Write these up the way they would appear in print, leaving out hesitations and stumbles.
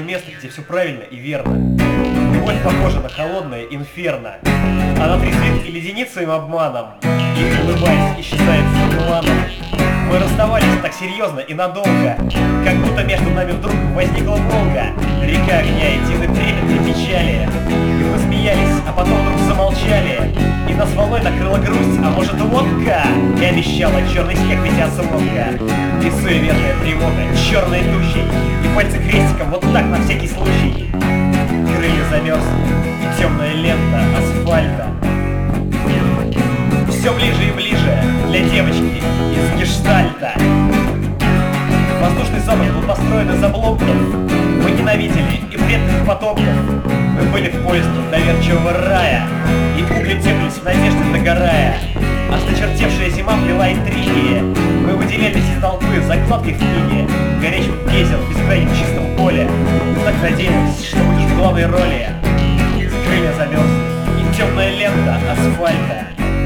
то место, где все правильно и верно. Любовь похожа на холодное инферно. Она трезвит и леденит своим обманом, и, улыбаясь, исчезает за туманом. Мы расставались так серьезно и надолго, как будто между нами вдруг возникла Волга, река огня и дивный трепет и печали. И мы смеялись, а потом вдруг замолчали, и нас волной накрыла грусть, а может водка? И обещала черный снег ветяться водка. И суеверная тревога, черной тучей, и пальцы крестиком вот так на всякий случай. Крылья замерзли, и темная лента асфальта. Все ближе и ближе для девочки из гештальта. Воздушный замок был построен из обломков. Мы ненавидели и предков потомков. Мы были в поиске доверчивого рая, и угли теплись в надежде догорая. Осточертевшая зима плела интриги. Мы выделялись из толпы закладкой в книге, горячих песен в бескрайнем чистом поле. Мы так надеялись, что будешь в главной роли. Крылья замерзли, и темная лента асфальта.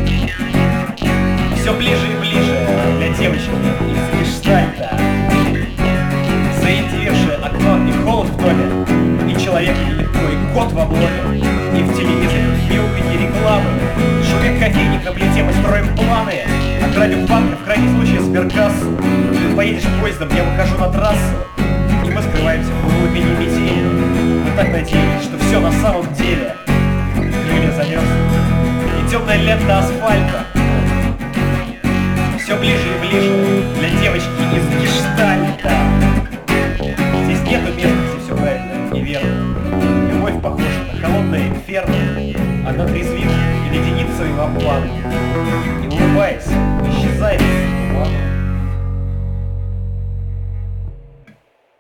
Все ближе и ближе для девочки из гештальта. Заиндевевшее окно и холод в доме, и человек нелегко, и кот в обломе, и в телевизоре мяуканье рекламы. Шумит кофейник на плите, мы строим планы. Ограбим банк, в крайнем случае сберкассу. Ты поедешь поездом, я выхожу на трассу, и мы скрываемся в глубине метели. Мы так надеялись, что все на самом деле. Крылья замерзли, и темная лента асфальта. Все ближе и ближе для девочки из гештальта. Здесь нету места, где все правильно и верно. Любовь похожа на холодное инферно. Она трезвит и леденит своим обманом. И улыбаясь,